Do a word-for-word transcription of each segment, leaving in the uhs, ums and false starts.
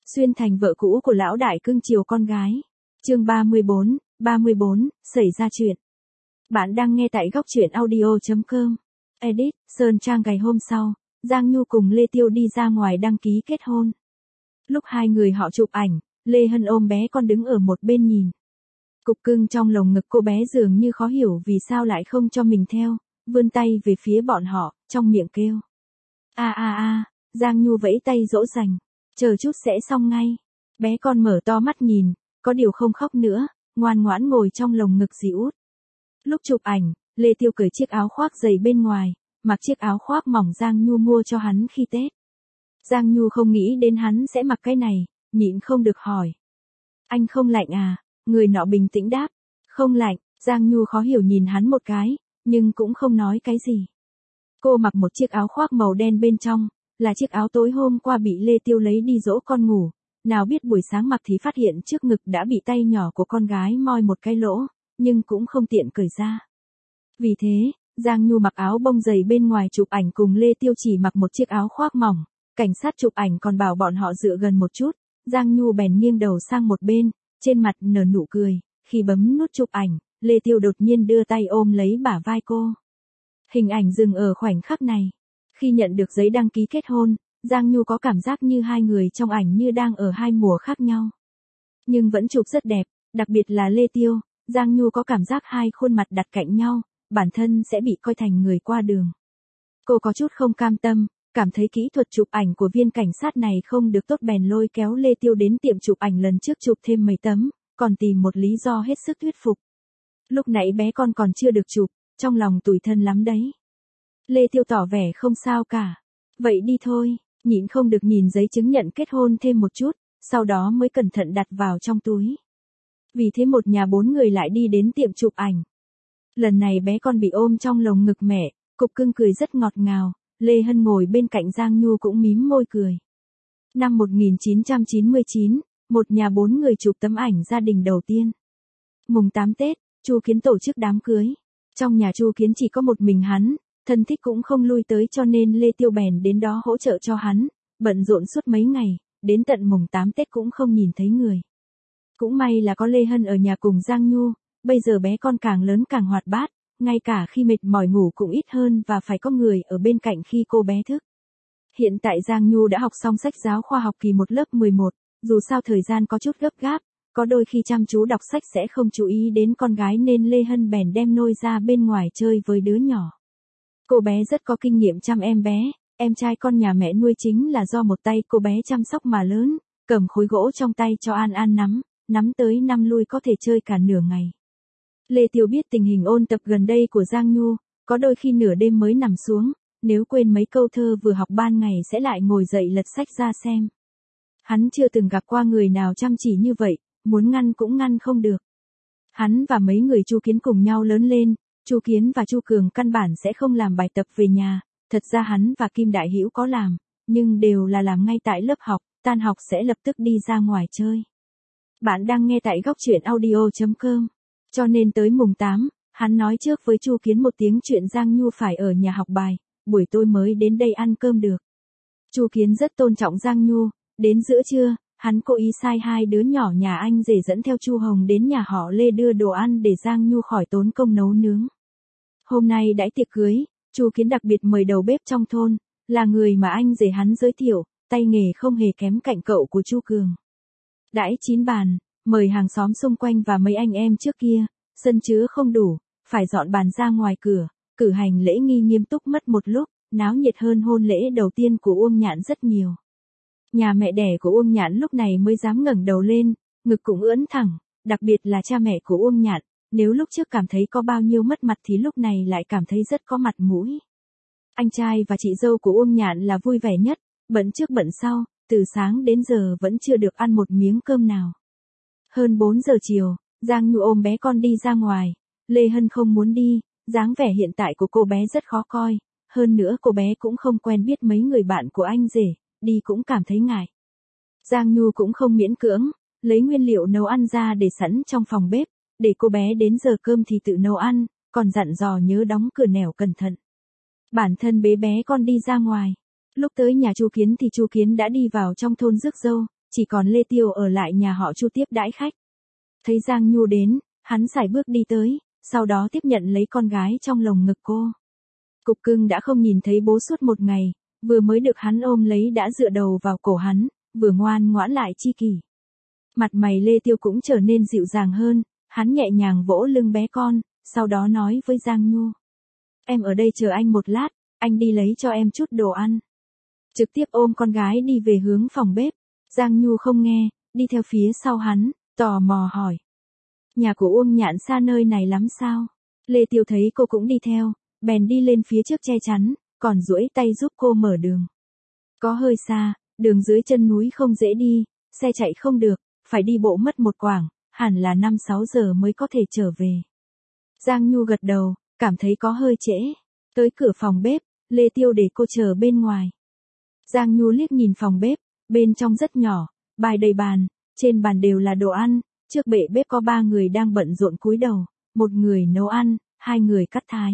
Xuyên thành vợ cũ của lão đại cưng chiều con gái. Chương ba mươi bốn, ba mươi bốn, xảy ra chuyện. Bạn đang nghe tại góc truyện audio chấm com. Edit, Sơn Trang. Ngày hôm sau, Giang Nhu cùng Lê Tiêu đi ra ngoài đăng ký kết hôn. Lúc hai người họ chụp ảnh, Lê Hân ôm bé con đứng ở một bên nhìn. Cục cưng trong lồng ngực cô bé dường như khó hiểu vì sao lại không cho mình theo, vươn tay về phía bọn họ, trong miệng kêu. A a a, Giang Nhu vẫy tay dỗ dành, chờ chút sẽ xong ngay. Bé con mở to mắt nhìn, có điều không khóc nữa, ngoan ngoãn ngồi trong lồng ngực dì út. Lúc chụp ảnh, Lê Tiêu cởi chiếc áo khoác dày bên ngoài, mặc chiếc áo khoác mỏng Giang Nhu mua cho hắn khi Tết. Giang Nhu không nghĩ đến hắn sẽ mặc cái này, nhịn không được hỏi. Anh không lạnh à? Người nọ bình tĩnh đáp. Không lạnh. Giang Nhu khó hiểu nhìn hắn một cái, nhưng cũng không nói cái gì. Cô mặc một chiếc áo khoác màu đen bên trong, là chiếc áo tối hôm qua bị Lê Tiêu lấy đi dỗ con ngủ. Nào biết buổi sáng mặc thì phát hiện trước ngực đã bị tay nhỏ của con gái moi một cái lỗ, nhưng cũng không tiện cởi ra. Vì thế, Giang Nhu mặc áo bông dày bên ngoài chụp ảnh cùng Lê Tiêu chỉ mặc một chiếc áo khoác mỏng. Cảnh sát chụp ảnh còn bảo bọn họ dựa gần một chút, Giang Nhu bèn nghiêng đầu sang một bên, trên mặt nở nụ cười. Khi bấm nút chụp ảnh, Lê Tiêu đột nhiên đưa tay ôm lấy bả vai cô. Hình ảnh dừng ở khoảnh khắc này. Khi nhận được giấy đăng ký kết hôn, Giang Nhu có cảm giác như hai người trong ảnh như đang ở hai mùa khác nhau. Nhưng vẫn chụp rất đẹp, đặc biệt là Lê Tiêu, Giang Nhu có cảm giác hai khuôn mặt đặt cạnh nhau, bản thân sẽ bị coi thành người qua đường. Cô có chút không cam tâm, cảm thấy kỹ thuật chụp ảnh của viên cảnh sát này không được tốt bèn lôi kéo Lê Tiêu đến tiệm chụp ảnh lần trước chụp thêm mấy tấm, còn tìm một lý do hết sức thuyết phục. Lúc nãy bé con còn chưa được chụp, trong lòng tủi thân lắm đấy. Lê Tiêu tỏ vẻ không sao cả. Vậy đi thôi, nhịn không được nhìn giấy chứng nhận kết hôn thêm một chút, sau đó mới cẩn thận đặt vào trong túi. Vì thế một nhà bốn người lại đi đến tiệm chụp ảnh. Lần này bé con bị ôm trong lồng ngực mẹ, cục cưng cười rất ngọt ngào. Lê Hân ngồi bên cạnh Giang Nhu cũng mím môi cười. Năm một nghìn chín trăm chín mươi chín, một nhà bốn người chụp tấm ảnh gia đình đầu tiên. Mùng tám Tết, Chu Kiến tổ chức đám cưới. Trong nhà Chu Kiến chỉ có một mình hắn, thân thích cũng không lui tới cho nên Lê Tiêu bèn đến đó hỗ trợ cho hắn, bận rộn suốt mấy ngày, đến tận mùng tám Tết cũng không nhìn thấy người. Cũng may là có Lê Hân ở nhà cùng Giang Nhu, bây giờ bé con càng lớn càng hoạt bát. Ngay cả khi mệt mỏi ngủ cũng ít hơn và phải có người ở bên cạnh khi cô bé thức. Hiện tại Giang Nhu đã học xong sách giáo khoa học kỳ một lớp mười một, dù sao thời gian có chút gấp gáp, có đôi khi chăm chú đọc sách sẽ không chú ý đến con gái nên Lê Hân bèn đem nôi ra bên ngoài chơi với đứa nhỏ. Cô bé rất có kinh nghiệm chăm em bé, em trai con nhà mẹ nuôi chính là do một tay cô bé chăm sóc mà lớn, cầm khối gỗ trong tay cho An An nắm, nắm tới năm lui có thể chơi cả nửa ngày. Lê Tiêu biết tình hình ôn tập gần đây của Giang Nhu, có đôi khi nửa đêm mới nằm xuống, nếu quên mấy câu thơ vừa học ban ngày sẽ lại ngồi dậy lật sách ra xem. Hắn chưa từng gặp qua người nào chăm chỉ như vậy, muốn ngăn cũng ngăn không được. Hắn và mấy người Chu Kiến cùng nhau lớn lên, Chu Kiến và Chu Cường căn bản sẽ không làm bài tập về nhà, thật ra hắn và Kim Đại Hữu có làm, nhưng đều là làm ngay tại lớp học, tan học sẽ lập tức đi ra ngoài chơi. Bạn đang nghe tại góc truyện audio chấm com. Cho nên tới mùng tám, hắn nói trước với Chu Kiến một tiếng chuyện Giang Nhu phải ở nhà học bài, buổi tối mới đến đây ăn cơm được. Chu Kiến rất tôn trọng Giang Nhu, đến giữa trưa, hắn cố ý sai hai đứa nhỏ nhà anh rể dẫn theo Chu Hồng đến nhà họ Lê đưa đồ ăn để Giang Nhu khỏi tốn công nấu nướng. Hôm nay đãi tiệc cưới, Chu Kiến đặc biệt mời đầu bếp trong thôn, là người mà anh rể hắn giới thiệu, tay nghề không hề kém cạnh cậu của Chu Cường. Đãi chín bàn, mời hàng xóm xung quanh và mấy anh em trước kia, sân chứa không đủ, phải dọn bàn ra ngoài cửa, cử hành lễ nghi nghiêm túc mất một lúc, náo nhiệt hơn hôn lễ đầu tiên của Uông Nhạn rất nhiều. Nhà mẹ đẻ của Uông Nhạn lúc này mới dám ngẩng đầu lên, ngực cũng ưỡn thẳng, đặc biệt là cha mẹ của Uông Nhạn, nếu lúc trước cảm thấy có bao nhiêu mất mặt thì lúc này lại cảm thấy rất có mặt mũi. Anh trai và chị dâu của Uông Nhạn là vui vẻ nhất, bận trước bận sau, từ sáng đến giờ vẫn chưa được ăn một miếng cơm nào. Hơn bốn giờ chiều, Giang Nhu ôm bé con đi ra ngoài, Lê Hân không muốn đi, dáng vẻ hiện tại của cô bé rất khó coi, hơn nữa cô bé cũng không quen biết mấy người bạn của anh rể, đi cũng cảm thấy ngại. Giang Nhu cũng không miễn cưỡng, lấy nguyên liệu nấu ăn ra để sẵn trong phòng bếp, để cô bé đến giờ cơm thì tự nấu ăn, còn dặn dò nhớ đóng cửa nẻo cẩn thận. Bản thân bế bé con đi ra ngoài, lúc tới nhà Chu Kiến thì Chu Kiến đã đi vào trong thôn rước dâu, chỉ còn Lê Tiêu ở lại nhà họ Chu tiếp đãi khách. Thấy Giang Nhu đến, hắn sải bước đi tới, sau đó tiếp nhận lấy con gái trong lồng ngực cô. Cục Cưng đã không nhìn thấy bố suốt một ngày, vừa mới được hắn ôm lấy đã dựa đầu vào cổ hắn, vừa ngoan ngoãn lại chi kỷ. Mặt mày Lê Tiêu cũng trở nên dịu dàng hơn, hắn nhẹ nhàng vỗ lưng bé con, sau đó nói với Giang Nhu. Em ở đây chờ anh một lát, anh đi lấy cho em chút đồ ăn. Trực tiếp ôm con gái đi về hướng phòng bếp. Giang Nhu không nghe, đi theo phía sau hắn, tò mò hỏi. Nhà của Uông Nhạn xa nơi này lắm sao? Lê Tiêu thấy cô cũng đi theo, bèn đi lên phía trước che chắn, còn duỗi tay giúp cô mở đường. Có hơi xa, đường dưới chân núi không dễ đi, xe chạy không được, phải đi bộ mất một quãng, hẳn là năm sáu giờ mới có thể trở về. Giang Nhu gật đầu, cảm thấy có hơi trễ. Tới cửa phòng bếp, Lê Tiêu để cô chờ bên ngoài. Giang Nhu liếc nhìn phòng bếp, bên trong rất nhỏ, bài đầy bàn, trên bàn đều là đồ ăn, trước bệ bếp có ba người đang bận rộn cúi đầu, một người nấu ăn, hai người cắt thái.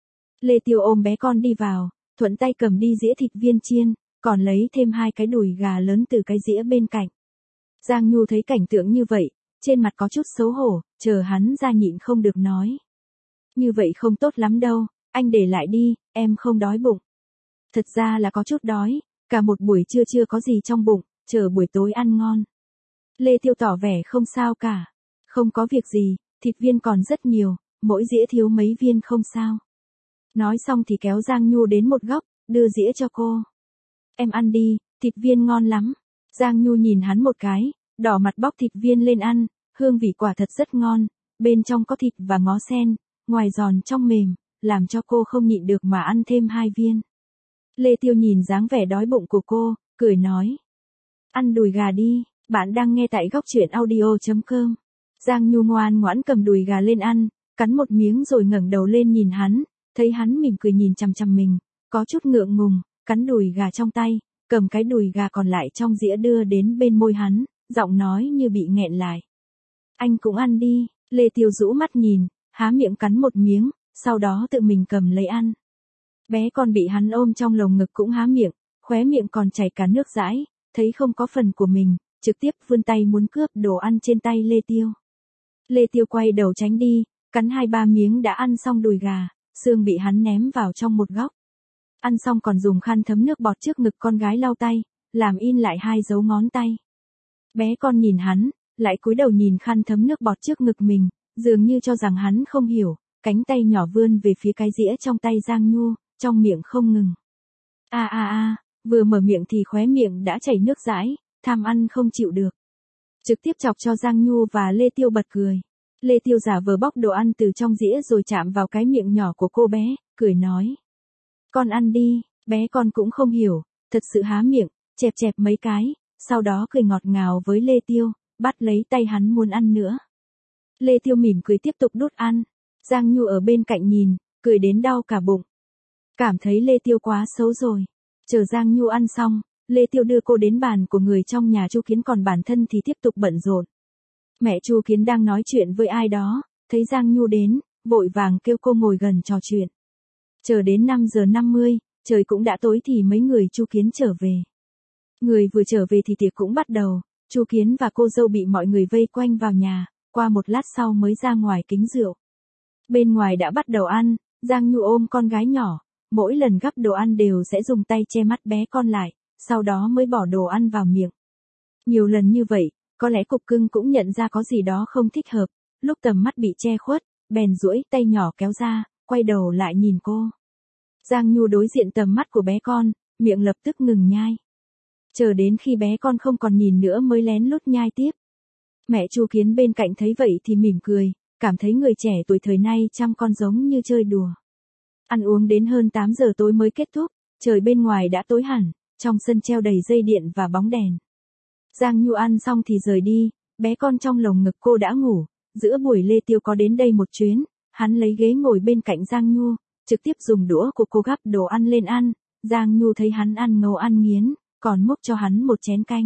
Lê Tiêu ôm bé con đi vào, thuận tay cầm đi dĩa thịt viên chiên, còn lấy thêm hai cái đùi gà lớn từ cái dĩa bên cạnh. Giang Nhu thấy cảnh tượng như vậy, trên mặt có chút xấu hổ, chờ hắn ra nhịn không được nói. Như vậy không tốt lắm đâu, anh để lại đi, em không đói bụng. Thật ra là có chút đói, cả một buổi trưa chưa có gì trong bụng, chờ buổi tối ăn ngon. Lê Tiêu tỏ vẻ không sao cả. Không có việc gì, thịt viên còn rất nhiều, mỗi dĩa thiếu mấy viên không sao. Nói xong thì kéo Giang Nhu đến một góc, đưa dĩa cho cô. Em ăn đi, thịt viên ngon lắm. Giang Nhu nhìn hắn một cái, đỏ mặt bóc thịt viên lên ăn, hương vị quả thật rất ngon, bên trong có thịt và ngó sen, ngoài giòn trong mềm, làm cho cô không nhịn được mà ăn thêm hai viên. Lê Tiêu nhìn dáng vẻ đói bụng của cô, cười nói. Ăn đùi gà đi, bạn đang nghe tại góc truyện audio chấm com. Giang Nhu ngoan ngoãn cầm đùi gà lên ăn, cắn một miếng rồi ngẩng đầu lên nhìn hắn, thấy hắn mỉm cười nhìn chằm chằm mình, có chút ngượng ngùng, cắn đùi gà trong tay, cầm cái đùi gà còn lại trong dĩa đưa đến bên môi hắn, giọng nói như bị nghẹn lại. Anh cũng ăn đi, Lê Tiêu rũ mắt nhìn, há miệng cắn một miếng, sau đó tự mình cầm lấy ăn. Bé con bị hắn ôm trong lồng ngực cũng há miệng, khóe miệng còn chảy cả nước dãi, thấy không có phần của mình, trực tiếp vươn tay muốn cướp đồ ăn trên tay Lê Tiêu. Lê Tiêu quay đầu tránh đi, cắn hai ba miếng đã ăn xong đùi gà, xương bị hắn ném vào trong một góc. Ăn xong còn dùng khăn thấm nước bọt trước ngực con gái lau tay, làm in lại hai dấu ngón tay. Bé con nhìn hắn, lại cúi đầu nhìn khăn thấm nước bọt trước ngực mình, dường như cho rằng hắn không hiểu, cánh tay nhỏ vươn về phía cái dĩa trong tay Giang Nhu, trong miệng không ngừng. A a a, vừa mở miệng thì khóe miệng đã chảy nước dãi, tham ăn không chịu được. Trực tiếp chọc cho Giang Nhu và Lê Tiêu bật cười. Lê Tiêu giả vờ bóc đồ ăn từ trong dĩa rồi chạm vào cái miệng nhỏ của cô bé, cười nói. Con ăn đi, bé con cũng không hiểu, thật sự há miệng, chẹp chẹp mấy cái, sau đó cười ngọt ngào với Lê Tiêu, bắt lấy tay hắn muốn ăn nữa. Lê Tiêu mỉm cười tiếp tục đút ăn, Giang Nhu ở bên cạnh nhìn, cười đến đau cả bụng. Cảm thấy Lê Tiêu quá xấu rồi. Chờ Giang Nhu ăn xong, Lê Tiêu đưa cô đến bàn của người trong nhà Chu Kiến, còn bản thân thì tiếp tục bận rộn. Mẹ Chu Kiến đang nói chuyện với ai đó, thấy Giang Nhu đến, vội vàng kêu cô ngồi gần trò chuyện. Chờ đến năm giờ năm mươi, trời cũng đã tối thì mấy người Chu Kiến trở về. Người vừa trở về thì tiệc cũng bắt đầu, Chu Kiến và cô dâu bị mọi người vây quanh vào nhà, qua một lát sau mới ra ngoài kính rượu. Bên ngoài đã bắt đầu ăn, Giang Nhu ôm con gái nhỏ, mỗi lần gắp đồ ăn đều sẽ dùng tay che mắt bé con lại, sau đó mới bỏ đồ ăn vào miệng. Nhiều lần như vậy, có lẽ Cục Cưng cũng nhận ra có gì đó không thích hợp, lúc tầm mắt bị che khuất, bèn duỗi tay nhỏ kéo ra, quay đầu lại nhìn cô. Giang Nhu đối diện tầm mắt của bé con, miệng lập tức ngừng nhai. Chờ đến khi bé con không còn nhìn nữa mới lén lút nhai tiếp. Mẹ Chu Kiến bên cạnh thấy vậy thì mỉm cười, cảm thấy người trẻ tuổi thời nay chăm con giống như chơi đùa. Ăn uống đến hơn tám giờ tối mới kết thúc, trời bên ngoài đã tối hẳn, trong sân treo đầy dây điện và bóng đèn. Giang Nhu ăn xong thì rời đi, bé con trong lồng ngực cô đã ngủ, giữa buổi Lê Tiêu có đến đây một chuyến, hắn lấy ghế ngồi bên cạnh Giang Nhu, trực tiếp dùng đũa của cô gắp đồ ăn lên ăn, Giang Nhu thấy hắn ăn ngấu ăn nghiến, còn múc cho hắn một chén canh.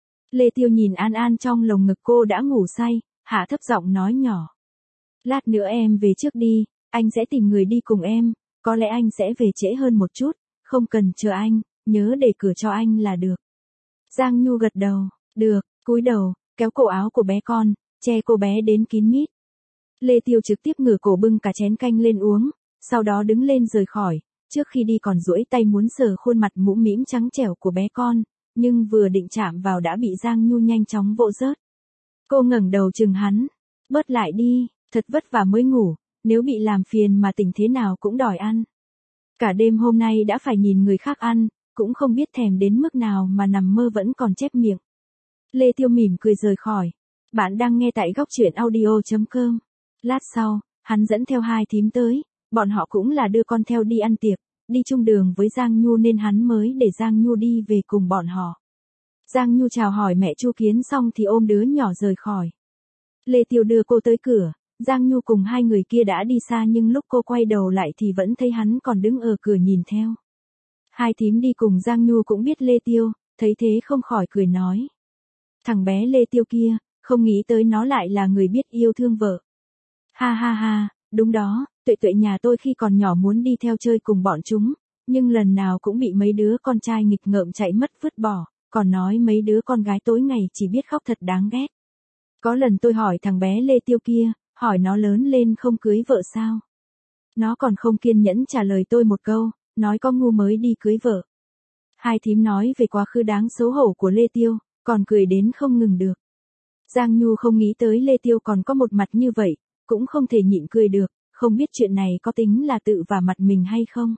Lê Tiêu nhìn An An trong lồng ngực cô đã ngủ say, hạ thấp giọng nói nhỏ. Lát nữa em về trước đi, anh sẽ tìm người đi cùng em, có lẽ anh sẽ về trễ hơn một chút, không cần chờ anh, nhớ để cửa cho anh là được. Giang Nhu gật đầu, Được, cúi đầu, kéo cổ áo của bé con, che cô bé đến kín mít. Lê Tiêu trực tiếp ngửa cổ bưng cả chén canh lên uống, sau đó đứng lên rời khỏi, trước khi đi còn duỗi tay muốn sờ khuôn mặt mũm mĩm trắng trẻo của bé con, nhưng vừa định chạm vào đã bị Giang Nhu nhanh chóng vỗ rớt. Cô ngẩng đầu chừng hắn, bớt lại đi, thật vất vả mới ngủ, nếu bị làm phiền mà tỉnh thế nào cũng đòi ăn. Cả đêm hôm nay đã phải nhìn người khác ăn, cũng không biết thèm đến mức nào mà nằm mơ vẫn còn chép miệng. Lê Tiêu mỉm cười rời khỏi. Bạn đang nghe tại góc truyện audio chấm com. Lát sau, hắn dẫn theo hai thím tới, bọn họ cũng là đưa con theo đi ăn tiệc, đi chung đường với Giang Nhu nên hắn mới để Giang Nhu đi về cùng bọn họ. Giang Nhu chào hỏi mẹ Chu Kiến xong thì ôm đứa nhỏ rời khỏi. Lê Tiêu đưa cô tới cửa, Giang Nhu cùng hai người kia đã đi xa nhưng lúc cô quay đầu lại thì vẫn thấy hắn còn đứng ở cửa nhìn theo. Hai thím đi cùng Giang Nhu cũng biết Lê Tiêu, thấy thế không khỏi cười nói. Thằng bé Lê Tiêu kia, không nghĩ tới nó lại là người biết yêu thương vợ. Ha ha ha, đúng đó, Tuệ Tuệ nhà tôi khi còn nhỏ muốn đi theo chơi cùng bọn chúng, nhưng lần nào cũng bị mấy đứa con trai nghịch ngợm chạy mất vứt bỏ, còn nói mấy đứa con gái tối ngày chỉ biết khóc thật đáng ghét. Có lần tôi hỏi thằng bé Lê Tiêu kia, hỏi nó lớn lên không cưới vợ sao? Nó còn không kiên nhẫn trả lời tôi một câu, nói có ngu mới đi cưới vợ. Hai thím nói về quá khứ đáng xấu hổ của Lê Tiêu, còn cười đến không ngừng được. Giang Nhu không nghĩ tới Lê Tiêu còn có một mặt như vậy, cũng không thể nhịn cười được, không biết chuyện này có tính là tự vả mặt mình hay không.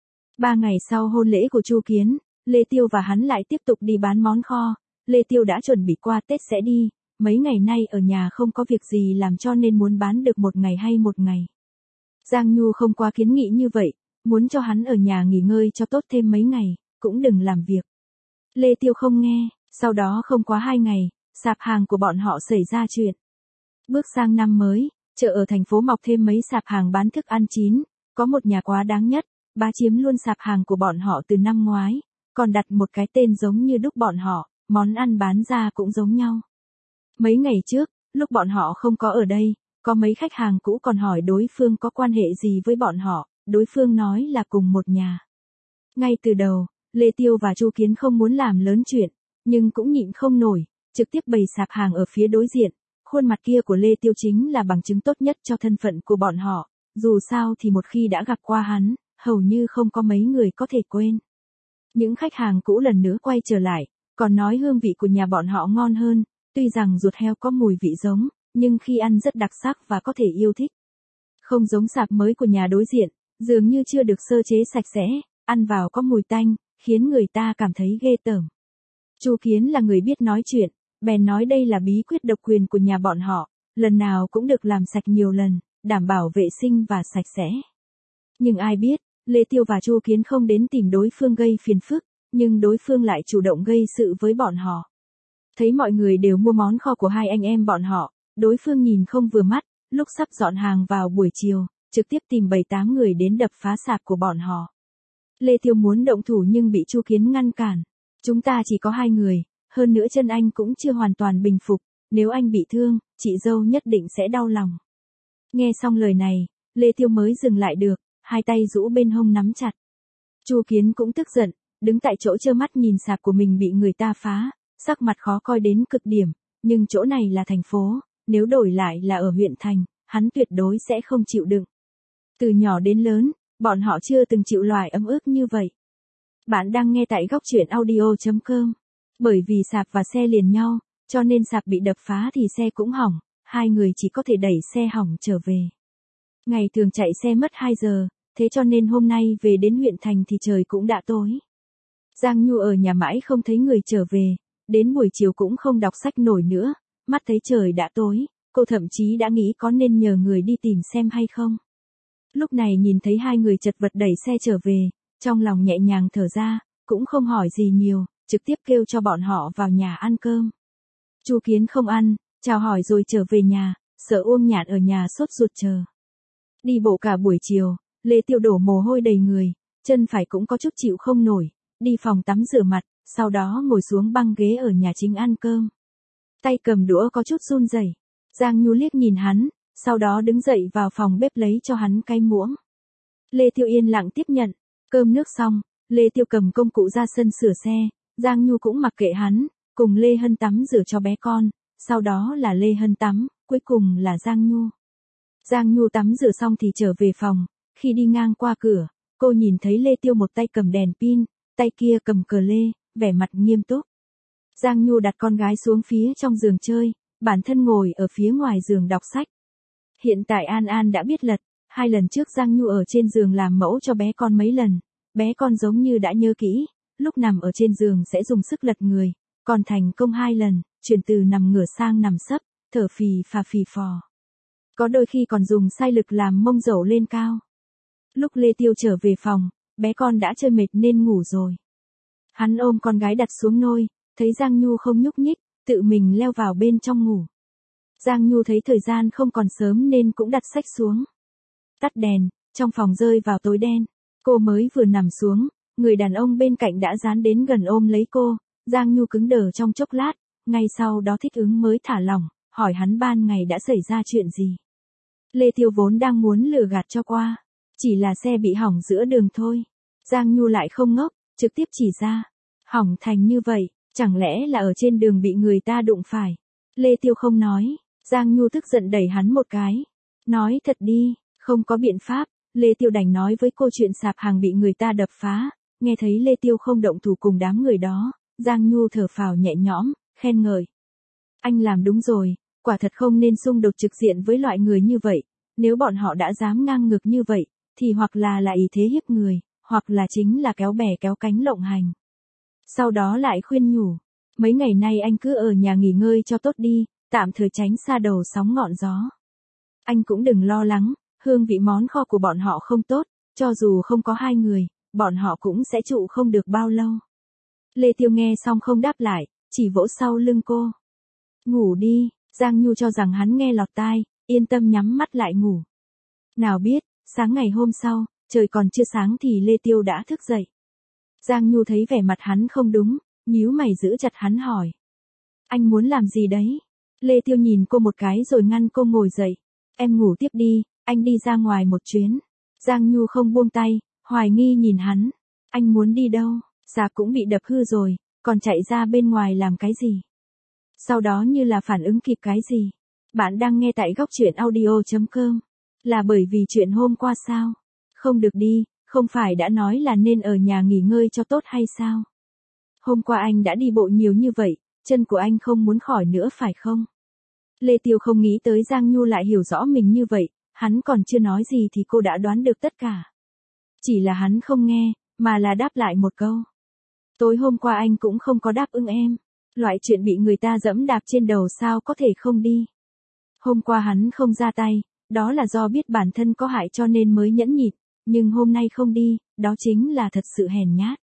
Ba ngày sau hôn lễ của Chu Kiến, Lê Tiêu và hắn lại tiếp tục đi bán món kho. Lê Tiêu đã chuẩn bị qua Tết sẽ đi, mấy ngày nay ở nhà không có việc gì làm cho nên muốn bán được một ngày hay một ngày. Giang Nhu không quá kiến nghị như vậy, muốn cho hắn ở nhà nghỉ ngơi cho tốt thêm mấy ngày, cũng đừng làm việc. Lê Tiêu không nghe, sau đó không quá hai ngày, sạp hàng của bọn họ xảy ra chuyện. Bước sang năm mới, chợ ở thành phố mọc thêm mấy sạp hàng bán thức ăn chín, có một nhà quá đáng nhất, bá chiếm luôn sạp hàng của bọn họ từ năm ngoái, còn đặt một cái tên giống như đúc bọn họ, món ăn bán ra cũng giống nhau. Mấy ngày trước, lúc bọn họ không có ở đây, có mấy khách hàng cũ còn hỏi đối phương có quan hệ gì với bọn họ, đối phương nói là cùng một nhà. Ngay từ đầu, Lê Tiêu và Chu Kiến không muốn làm lớn chuyện, nhưng cũng nhịn không nổi, trực tiếp bày sạp hàng ở phía đối diện. Khuôn mặt kia của Lê Tiêu chính là bằng chứng tốt nhất cho thân phận của bọn họ, dù sao thì một khi đã gặp qua hắn, hầu như không có mấy người có thể quên. Những khách hàng cũ lần nữa quay trở lại, còn nói hương vị của nhà bọn họ ngon hơn, tuy rằng ruột heo có mùi vị giống, nhưng khi ăn rất đặc sắc và có thể yêu thích. Không giống sạp mới của nhà đối diện, dường như chưa được sơ chế sạch sẽ, ăn vào có mùi tanh, khiến người ta cảm thấy ghê tởm. Chu Kiến là người biết nói chuyện, bèn nói đây là bí quyết độc quyền của nhà bọn họ, lần nào cũng được làm sạch nhiều lần, đảm bảo vệ sinh và sạch sẽ. Nhưng ai biết, Lê Tiêu và Chu Kiến không đến tìm đối phương gây phiền phức, nhưng đối phương lại chủ động gây sự với bọn họ. Thấy mọi người đều mua món kho của hai anh em bọn họ, đối phương nhìn không vừa mắt, lúc sắp dọn hàng vào buổi chiều, trực tiếp tìm bảy tám người đến đập phá sạp của bọn họ. Lê Tiêu muốn động thủ nhưng bị Chu Kiến ngăn cản. Chúng ta chỉ có hai người, hơn nữa chân anh cũng chưa hoàn toàn bình phục, nếu anh bị thương, chị dâu nhất định sẽ đau lòng. Nghe xong lời này, Lê Tiêu mới dừng lại được, hai tay rũ bên hông nắm chặt. Chu Kiến cũng tức giận, đứng tại chỗ trơ mắt nhìn sạp của mình bị người ta phá, sắc mặt khó coi đến cực điểm, nhưng chỗ này là thành phố, nếu đổi lại là ở huyện thành, hắn tuyệt đối sẽ không chịu đựng. Từ nhỏ đến lớn, bọn họ chưa từng chịu loại ấm ức như vậy. Bạn đang nghe tại góc truyện audio chấm com. Bởi vì sạp và xe liền nhau, cho nên sạp bị đập phá thì xe cũng hỏng, hai người chỉ có thể đẩy xe hỏng trở về. Ngày thường chạy xe mất hai giờ, thế cho nên hôm nay về đến huyện thành thì trời cũng đã tối. Giang Nhu ở nhà mãi không thấy người trở về, đến buổi chiều cũng không đọc sách nổi nữa, mắt thấy trời đã tối, cô thậm chí đã nghĩ có nên nhờ người đi tìm xem hay không. Lúc này nhìn thấy hai người chật vật đẩy xe trở về, trong lòng nhẹ nhàng thở ra, cũng không hỏi gì nhiều, trực tiếp kêu cho bọn họ vào nhà ăn cơm. Chu Kiến không ăn, chào hỏi rồi trở về nhà, sợ Uông Nhạn ở nhà sốt ruột chờ. Đi bộ cả buổi chiều, Lê Tiêu đổ mồ hôi đầy người, chân phải cũng có chút chịu không nổi, đi phòng tắm rửa mặt, sau đó ngồi xuống băng ghế ở nhà chính ăn cơm. Tay cầm đũa có chút run rẩy. Giang Nhu liếc nhìn hắn, sau đó đứng dậy vào phòng bếp lấy cho hắn cái muỗng. Lê Tiêu yên lặng tiếp nhận, cơm nước xong, Lê Tiêu cầm công cụ ra sân sửa xe, Giang Nhu cũng mặc kệ hắn, cùng Lê Hân tắm rửa cho bé con, sau đó là Lê Hân tắm, cuối cùng là Giang Nhu. Giang Nhu tắm rửa xong thì trở về phòng, khi đi ngang qua cửa, cô nhìn thấy Lê Tiêu một tay cầm đèn pin, tay kia cầm cờ lê, vẻ mặt nghiêm túc. Giang Nhu đặt con gái xuống phía trong giường chơi, bản thân ngồi ở phía ngoài giường đọc sách. Hiện tại An An đã biết lật, hai lần trước Giang Nhu ở trên giường làm mẫu cho bé con mấy lần, bé con giống như đã nhớ kỹ, lúc nằm ở trên giường sẽ dùng sức lật người, còn thành công hai lần, chuyển từ nằm ngửa sang nằm sấp, thở phì phà phì phò. Có đôi khi còn dùng sai lực làm mông dẫu lên cao. Lúc Lê Tiêu trở về phòng, bé con đã chơi mệt nên ngủ rồi. Hắn ôm con gái đặt xuống nôi, thấy Giang Nhu không nhúc nhích, tự mình leo vào bên trong ngủ. Giang Nhu thấy thời gian không còn sớm nên cũng đặt sách xuống. Tắt đèn, trong phòng rơi vào tối đen. Cô mới vừa nằm xuống, người đàn ông bên cạnh đã dán đến gần ôm lấy cô. Giang Nhu cứng đờ trong chốc lát, ngay sau đó thích ứng mới thả lỏng, hỏi hắn ban ngày đã xảy ra chuyện gì. Lê Tiêu vốn đang muốn lừa gạt cho qua, chỉ là xe bị hỏng giữa đường thôi. Giang Nhu lại không ngốc, trực tiếp chỉ ra. Hỏng thành như vậy, chẳng lẽ là ở trên đường bị người ta đụng phải. Lê Tiêu không nói, Giang Nhu tức giận đẩy hắn một cái. Nói thật đi, không có biện pháp, Lê Tiêu đành nói với cô chuyện sạp hàng bị người ta đập phá. Nghe thấy Lê Tiêu không động thủ cùng đám người đó, Giang Nhu thở phào nhẹ nhõm, khen ngợi. Anh làm đúng rồi, quả thật không nên xung đột trực diện với loại người như vậy. Nếu bọn họ đã dám ngang ngược như vậy, thì hoặc là là ý thế hiếp người, hoặc là chính là kéo bè kéo cánh lộng hành. Sau đó lại khuyên nhủ, mấy ngày nay anh cứ ở nhà nghỉ ngơi cho tốt đi, tạm thời tránh xa đầu sóng ngọn gió. Anh cũng đừng lo lắng, hương vị món kho của bọn họ không tốt, cho dù không có hai người, bọn họ cũng sẽ trụ không được bao lâu. Lê Tiêu nghe xong không đáp lại, chỉ vỗ sau lưng cô. Ngủ đi, Giang Nhu cho rằng hắn nghe lọt tai, yên tâm nhắm mắt lại ngủ. Nào biết, sáng ngày hôm sau, trời còn chưa sáng thì Lê Tiêu đã thức dậy. Giang Nhu thấy vẻ mặt hắn không đúng, nhíu mày giữ chặt hắn hỏi. Anh muốn làm gì đấy? Lê Tiêu nhìn cô một cái rồi ngăn cô ngồi dậy. Em ngủ tiếp đi, anh đi ra ngoài một chuyến. Giang Nhu không buông tay, hoài nghi nhìn hắn. Anh muốn đi đâu? Dạ cũng bị đập hư rồi, còn chạy ra bên ngoài làm cái gì? Sau đó như là phản ứng kịp cái gì? Bạn đang nghe tại góc truyện audio chấm com. Là bởi vì chuyện hôm qua sao? Không được đi, không phải đã nói là nên ở nhà nghỉ ngơi cho tốt hay sao? Hôm qua anh đã đi bộ nhiều như vậy, chân của anh không muốn khỏi nữa phải không? Lê Tiêu không nghĩ tới Giang Nhu lại hiểu rõ mình như vậy, hắn còn chưa nói gì thì cô đã đoán được tất cả. Chỉ là hắn không nghe, mà là đáp lại một câu. Tối hôm qua anh cũng không có đáp ứng em. Loại chuyện bị người ta dẫm đạp trên đầu sao có thể không đi. Hôm qua hắn không ra tay, đó là do biết bản thân có hại cho nên mới nhẫn nhịn, nhưng hôm nay không đi, đó chính là thật sự hèn nhát.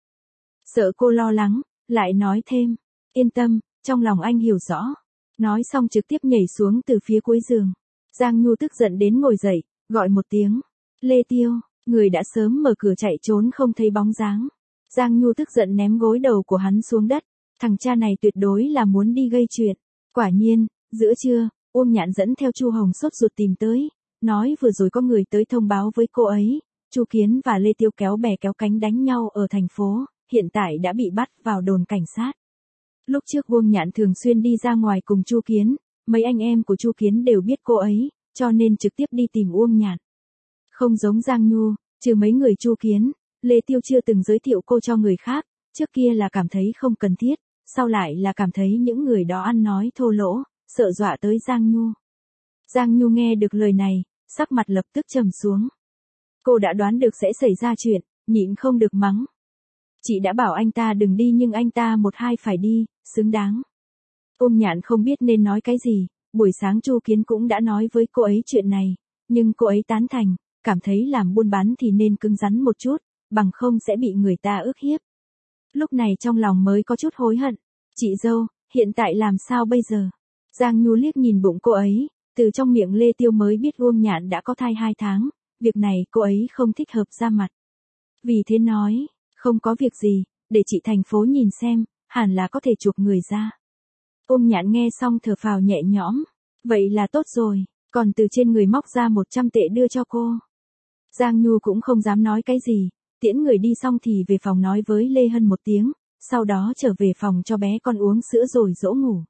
Sợ cô lo lắng, lại nói thêm, yên tâm, trong lòng anh hiểu rõ. Nói xong trực tiếp nhảy xuống từ phía cuối giường. Giang Nhu tức giận đến ngồi dậy, gọi một tiếng. Lê Tiêu, người đã sớm mở cửa chạy trốn không thấy bóng dáng. Giang Nhu tức giận ném gối đầu của hắn xuống đất. Thằng cha này tuyệt đối là muốn đi gây chuyện. Quả nhiên, giữa trưa, Uông Nhạn dẫn theo Chu Hồng sốt ruột tìm tới, nói vừa rồi có người tới thông báo với cô ấy, Chu Kiến và Lê Tiêu kéo bè kéo cánh đánh nhau ở thành phố, hiện tại đã bị bắt vào đồn cảnh sát. Lúc trước Uông Nhạn thường xuyên đi ra ngoài cùng Chu Kiến, mấy anh em của Chu Kiến đều biết cô ấy, cho nên trực tiếp đi tìm Uông Nhạn. Không giống Giang Nhu, trừ mấy người Chu Kiến, Lê Tiêu chưa từng giới thiệu cô cho người khác, trước kia là cảm thấy không cần thiết, sau lại là cảm thấy những người đó ăn nói thô lỗ, sợ dọa tới Giang Nhu. Giang Nhu nghe được lời này, sắc mặt lập tức trầm xuống. Cô đã đoán được sẽ xảy ra chuyện, nhịn không được mắng. Chị đã bảo anh ta đừng đi nhưng anh ta một hai phải đi, xứng đáng. Uông Nhạn không biết nên nói cái gì, buổi sáng Chu Kiến cũng đã nói với cô ấy chuyện này, nhưng cô ấy tán thành, cảm thấy làm buôn bán thì nên cứng rắn một chút, bằng không sẽ bị người ta ức hiếp. Lúc này trong lòng mới có chút hối hận. Chị dâu, hiện tại làm sao bây giờ? Giang Nhu liếc nhìn bụng cô ấy, từ trong miệng Lê Tiêu mới biết Uông Nhạn đã có thai hai tháng, việc này cô ấy không thích hợp ra mặt. Vì thế nói, không có việc gì, để chị thành phố nhìn xem, hẳn là có thể chuộc người ra. Uông Nhạn nghe xong thở phào nhẹ nhõm, vậy là tốt rồi, còn từ trên người móc ra một trăm tệ đưa cho cô. Giang Nhu cũng không dám nói cái gì, tiễn người đi xong thì về phòng nói với Lê Hân một tiếng, sau đó trở về phòng cho bé con uống sữa rồi dỗ ngủ.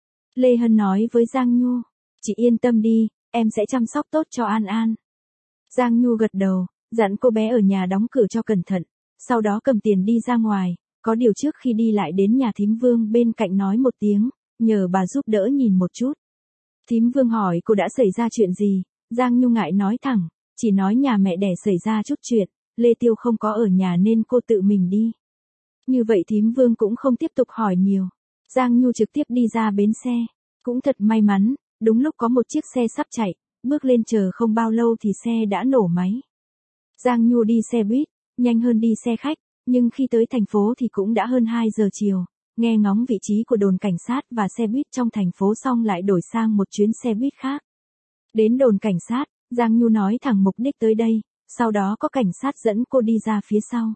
Lê Hân nói với Giang Nhu, chị yên tâm đi, em sẽ chăm sóc tốt cho An An. Giang Nhu gật đầu, dặn cô bé ở nhà đóng cửa cho cẩn thận, sau đó cầm tiền đi ra ngoài, có điều trước khi đi lại đến nhà thím Vương bên cạnh nói một tiếng, nhờ bà giúp đỡ nhìn một chút. Thím Vương hỏi cô đã xảy ra chuyện gì, Giang Nhu ngại nói thẳng, chỉ nói nhà mẹ đẻ xảy ra chút chuyện, Lê Tiêu không có ở nhà nên cô tự mình đi. Như vậy thím Vương cũng không tiếp tục hỏi nhiều. Giang Nhu trực tiếp đi ra bến xe, cũng thật may mắn, đúng lúc có một chiếc xe sắp chạy, bước lên chờ không bao lâu thì xe đã nổ máy. Giang Nhu đi xe buýt, nhanh hơn đi xe khách, nhưng khi tới thành phố thì cũng đã hơn hai giờ chiều, nghe ngóng vị trí của đồn cảnh sát và xe buýt trong thành phố xong lại đổi sang một chuyến xe buýt khác. Đến đồn cảnh sát, Giang Nhu nói thẳng mục đích tới đây, sau đó có cảnh sát dẫn cô đi ra phía sau.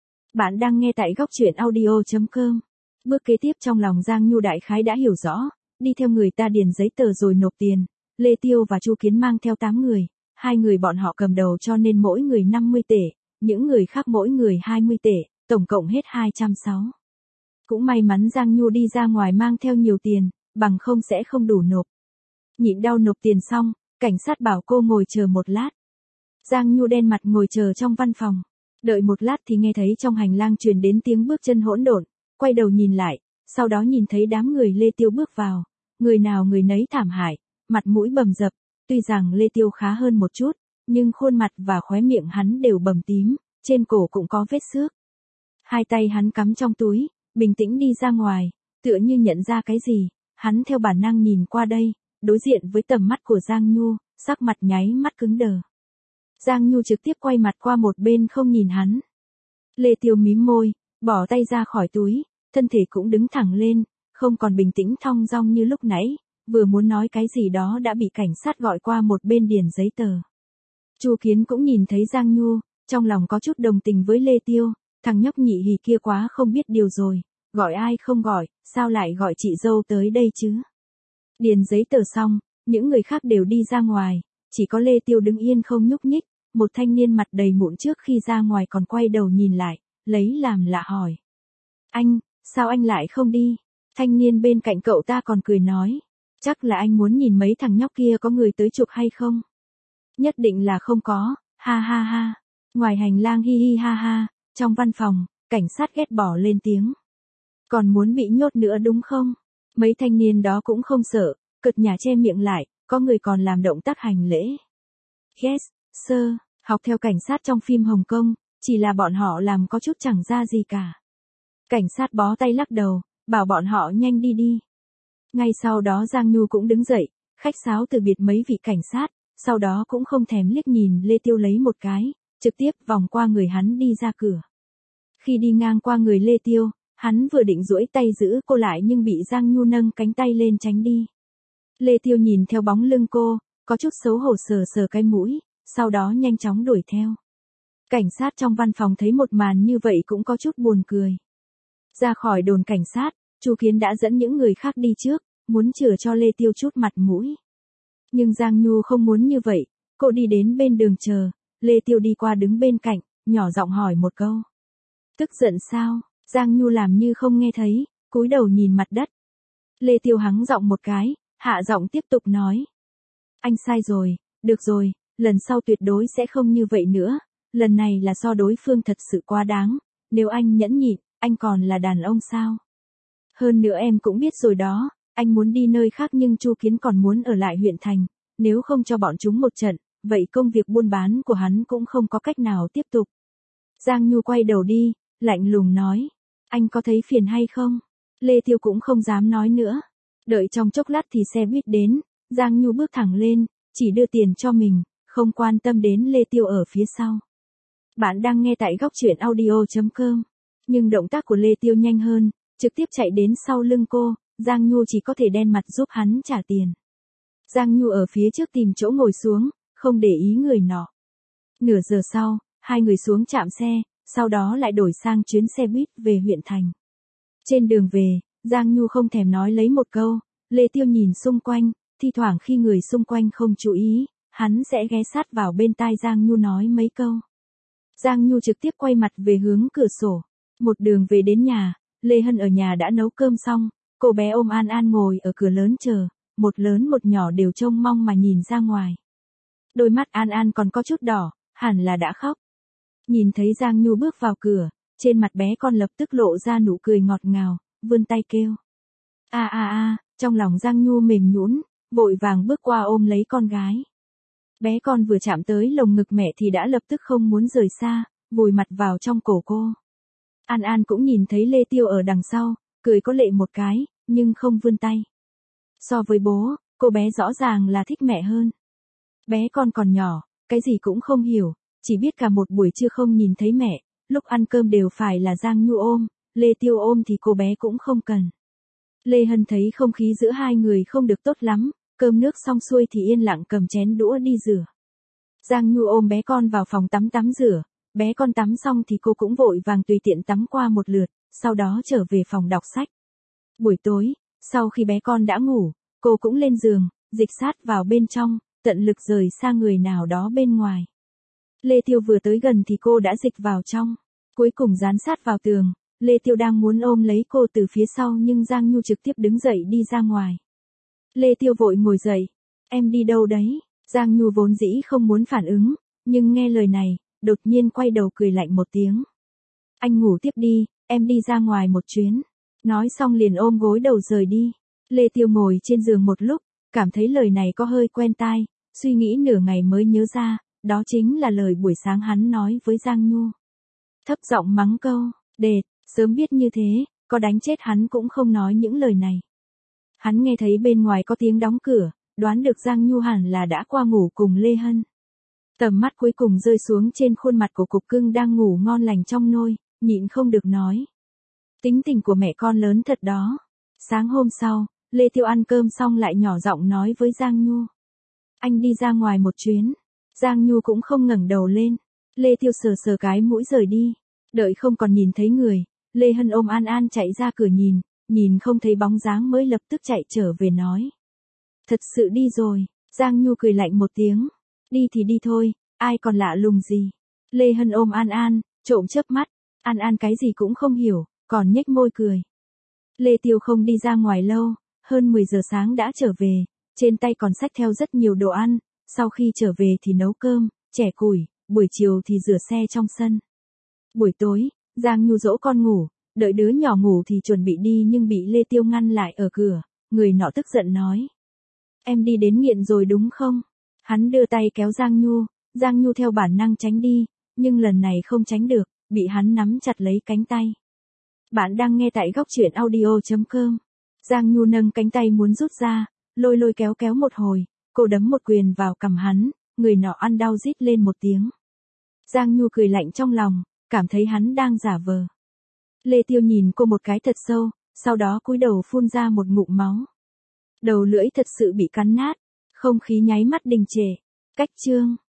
Bạn đang nghe tại góc truyện audio chấm com. Bước kế tiếp trong lòng Giang Nhu đại khái đã hiểu rõ, đi theo người ta điền giấy tờ rồi nộp tiền. Lê Tiêu và Chu Kiến mang theo tám người, hai người bọn họ cầm đầu cho nên mỗi người năm mươi tệ, những người khác mỗi người hai mươi tệ, tổng cộng hết hai trăm sáu mươi. Cũng may mắn Giang Nhu đi ra ngoài mang theo nhiều tiền, bằng không sẽ không đủ nộp. Nhịn đau nộp tiền xong, cảnh sát bảo cô ngồi chờ một lát. Giang Nhu đen mặt ngồi chờ trong văn phòng. Đợi một lát thì nghe thấy trong hành lang truyền đến tiếng bước chân hỗn độn, quay đầu nhìn lại, sau đó nhìn thấy đám người Lê Tiêu bước vào, người nào người nấy thảm hại, mặt mũi bầm dập, tuy rằng Lê Tiêu khá hơn một chút, nhưng khuôn mặt và khóe miệng hắn đều bầm tím, trên cổ cũng có vết xước. Hai tay hắn cắm trong túi, bình tĩnh đi ra ngoài, tựa như nhận ra cái gì, hắn theo bản năng nhìn qua đây, đối diện với tầm mắt của Giang Nhu, sắc mặt nháy mắt cứng đờ. Giang Nhu trực tiếp quay mặt qua một bên không nhìn hắn. Lê Tiêu mím môi, bỏ tay ra khỏi túi, thân thể cũng đứng thẳng lên, không còn bình tĩnh thong dong như lúc nãy, vừa muốn nói cái gì đó đã bị cảnh sát gọi qua một bên điền giấy tờ. Chu Kiến cũng nhìn thấy Giang Nhu, trong lòng có chút đồng tình với Lê Tiêu, thằng nhóc nhị hì kia quá không biết điều rồi, gọi ai không gọi, sao lại gọi chị dâu tới đây chứ? Điền giấy tờ xong, những người khác đều đi ra ngoài, chỉ có Lê Tiêu đứng yên không nhúc nhích, một thanh niên mặt đầy mụn trước khi ra ngoài còn quay đầu nhìn lại, lấy làm lạ hỏi. Anh, sao anh lại không đi? Thanh niên bên cạnh cậu ta còn cười nói, chắc là anh muốn nhìn mấy thằng nhóc kia có người tới chụp hay không? Nhất định là không có, ha ha ha. Ngoài hành lang hi hi ha ha, trong văn phòng, cảnh sát ghét bỏ lên tiếng. Còn muốn bị nhốt nữa đúng không? Mấy thanh niên đó cũng không sợ, cợt nhả che miệng lại, có người còn làm động tác hành lễ. Yes, sir, học theo cảnh sát trong phim Hồng Kông, chỉ là bọn họ làm có chút chẳng ra gì cả. Cảnh sát bó tay lắc đầu, bảo bọn họ nhanh đi đi. Ngay sau đó Giang Nhu cũng đứng dậy, khách sáo từ biệt mấy vị cảnh sát, sau đó cũng không thèm liếc nhìn Lê Tiêu lấy một cái, trực tiếp vòng qua người hắn đi ra cửa. Khi đi ngang qua người Lê Tiêu, hắn vừa định duỗi tay giữ cô lại nhưng bị Giang Nhu nâng cánh tay lên tránh đi. Lê Tiêu nhìn theo bóng lưng cô, có chút xấu hổ sờ sờ cái mũi, sau đó nhanh chóng đuổi theo. Cảnh sát trong văn phòng thấy một màn như vậy cũng có chút buồn cười. Ra khỏi đồn cảnh sát, Chu Kiến đã dẫn những người khác đi trước, muốn chừa cho Lê Tiêu chút mặt mũi. Nhưng Giang Nhu không muốn như vậy, cô đi đến bên đường chờ, Lê Tiêu đi qua đứng bên cạnh, nhỏ giọng hỏi một câu. Tức giận sao? Giang Nhu làm như không nghe thấy, cúi đầu nhìn mặt đất. Lê Tiêu hắng giọng một cái, hạ giọng tiếp tục nói. Anh sai rồi, được rồi, lần sau tuyệt đối sẽ không như vậy nữa, lần này là do đối phương thật sự quá đáng, nếu anh nhẫn nhịn, anh còn là đàn ông sao? Hơn nữa em cũng biết rồi đó, anh muốn đi nơi khác nhưng Chu Kiến còn muốn ở lại huyện thành, nếu không cho bọn chúng một trận, vậy công việc buôn bán của hắn cũng không có cách nào tiếp tục. Giang Nhu quay đầu đi, lạnh lùng nói, anh có thấy phiền hay không? Lê Tiêu cũng không dám nói nữa. Đợi trong chốc lát thì xe buýt đến, Giang Nhu bước thẳng lên, chỉ đưa tiền cho mình, không quan tâm đến Lê Tiêu ở phía sau. Bạn đang nghe tại góc truyện audio chấm com. Nhưng động tác của Lê Tiêu nhanh hơn, trực tiếp chạy đến sau lưng cô, Giang Nhu chỉ có thể đen mặt giúp hắn trả tiền. Giang Nhu ở phía trước tìm chỗ ngồi xuống, không để ý người nọ. Nửa giờ sau, hai người xuống trạm xe, sau đó lại đổi sang chuyến xe buýt về huyện thành. Trên đường về, Giang Nhu không thèm nói lấy một câu, Lê Tiêu nhìn xung quanh, thi thoảng khi người xung quanh không chú ý, hắn sẽ ghé sát vào bên tai Giang Nhu nói mấy câu. Giang Nhu trực tiếp quay mặt về hướng cửa sổ, một đường về đến nhà, Lê Hân ở nhà đã nấu cơm xong, cô bé ôm An An ngồi ở cửa lớn chờ, một lớn một nhỏ đều trông mong mà nhìn ra ngoài. Đôi mắt An An còn có chút đỏ, hẳn là đã khóc. Nhìn thấy Giang Nhu bước vào cửa, trên mặt bé con lập tức lộ ra nụ cười ngọt ngào, vươn tay kêu. A a a, trong lòng Giang Nhu mềm nhũn, vội vàng bước qua ôm lấy con gái. Bé con vừa chạm tới lồng ngực mẹ thì đã lập tức không muốn rời xa, vùi mặt vào trong cổ cô. An An cũng nhìn thấy Lê Tiêu ở đằng sau, cười có lệ một cái, nhưng không vươn tay. So với bố, cô bé rõ ràng là thích mẹ hơn. Bé con còn nhỏ, cái gì cũng không hiểu, chỉ biết cả một buổi trưa không nhìn thấy mẹ, lúc ăn cơm đều phải là Giang Nhu ôm, Lê Tiêu ôm thì cô bé cũng không cần. Lê Hân thấy không khí giữa hai người không được tốt lắm, cơm nước xong xuôi thì yên lặng cầm chén đũa đi rửa. Giang Nhu ôm bé con vào phòng tắm tắm rửa, bé con tắm xong thì cô cũng vội vàng tùy tiện tắm qua một lượt, sau đó trở về phòng đọc sách. Buổi tối, sau khi bé con đã ngủ, cô cũng lên giường, dịch sát vào bên trong, tận lực rời xa người nào đó bên ngoài. Lê Tiêu vừa tới gần thì cô đã dịch vào trong, cuối cùng dán sát vào tường. Lê Tiêu đang muốn ôm lấy cô từ phía sau nhưng Giang Nhu trực tiếp đứng dậy đi ra ngoài. Lê Tiêu vội ngồi dậy. Em đi đâu đấy? Giang Nhu vốn dĩ không muốn phản ứng, nhưng nghe lời này, đột nhiên quay đầu cười lạnh một tiếng. Anh ngủ tiếp đi, em đi ra ngoài một chuyến. Nói xong liền ôm gối đầu rời đi. Lê Tiêu ngồi trên giường một lúc, cảm thấy lời này có hơi quen tai, suy nghĩ nửa ngày mới nhớ ra, đó chính là lời buổi sáng hắn nói với Giang Nhu. Thấp giọng mắng câu, đệt, sớm biết như thế, có đánh chết hắn cũng không nói những lời này. Hắn nghe thấy bên ngoài có tiếng đóng cửa, đoán được Giang Nhu hẳn là đã qua ngủ cùng Lê Hân. Tầm mắt cuối cùng rơi xuống trên khuôn mặt của cục cưng đang ngủ ngon lành trong nôi, nhịn không được nói. Tính tình của mẹ con lớn thật đó. Sáng hôm sau, Lê Tiêu ăn cơm xong lại nhỏ giọng nói với Giang Nhu. Anh đi ra ngoài một chuyến. Giang Nhu cũng không ngẩng đầu lên. Lê Tiêu sờ sờ cái mũi rời đi. Đợi không còn nhìn thấy người, Lê Hân ôm An An chạy ra cửa nhìn, nhìn không thấy bóng dáng mới lập tức chạy trở về nói. Thật sự đi rồi. Giang Nhu cười lạnh một tiếng. Đi thì đi thôi, ai còn lạ lùng gì. Lê Hân ôm An An, trộm chớp mắt. An An cái gì cũng không hiểu, còn nhếch môi cười. Lê Tiêu không đi ra ngoài lâu, hơn mười giờ sáng đã trở về, trên tay còn xách theo rất nhiều đồ ăn, sau khi trở về thì nấu cơm, chẻ củi, buổi chiều thì rửa xe trong sân. Buổi tối, Giang Nhu dỗ con ngủ, đợi đứa nhỏ ngủ thì chuẩn bị đi nhưng bị Lê Tiêu ngăn lại ở cửa, người nọ tức giận nói. Em đi đến nghiện rồi đúng không? Hắn đưa tay kéo Giang Nhu, Giang Nhu theo bản năng tránh đi, nhưng lần này không tránh được, bị hắn nắm chặt lấy cánh tay. Bạn đang nghe tại góc truyện audio chấm com. Giang Nhu nâng cánh tay muốn rút ra, lôi lôi kéo kéo một hồi, cô đấm một quyền vào cằm hắn, người nọ ăn đau rít lên một tiếng. Giang Nhu cười lạnh trong lòng, cảm thấy hắn đang giả vờ. Lê Tiêu nhìn cô một cái thật sâu, sau đó cúi đầu phun ra một ngụm máu. Đầu lưỡi thật sự bị cắn nát, không khí nháy mắt đình trệ. Cách chương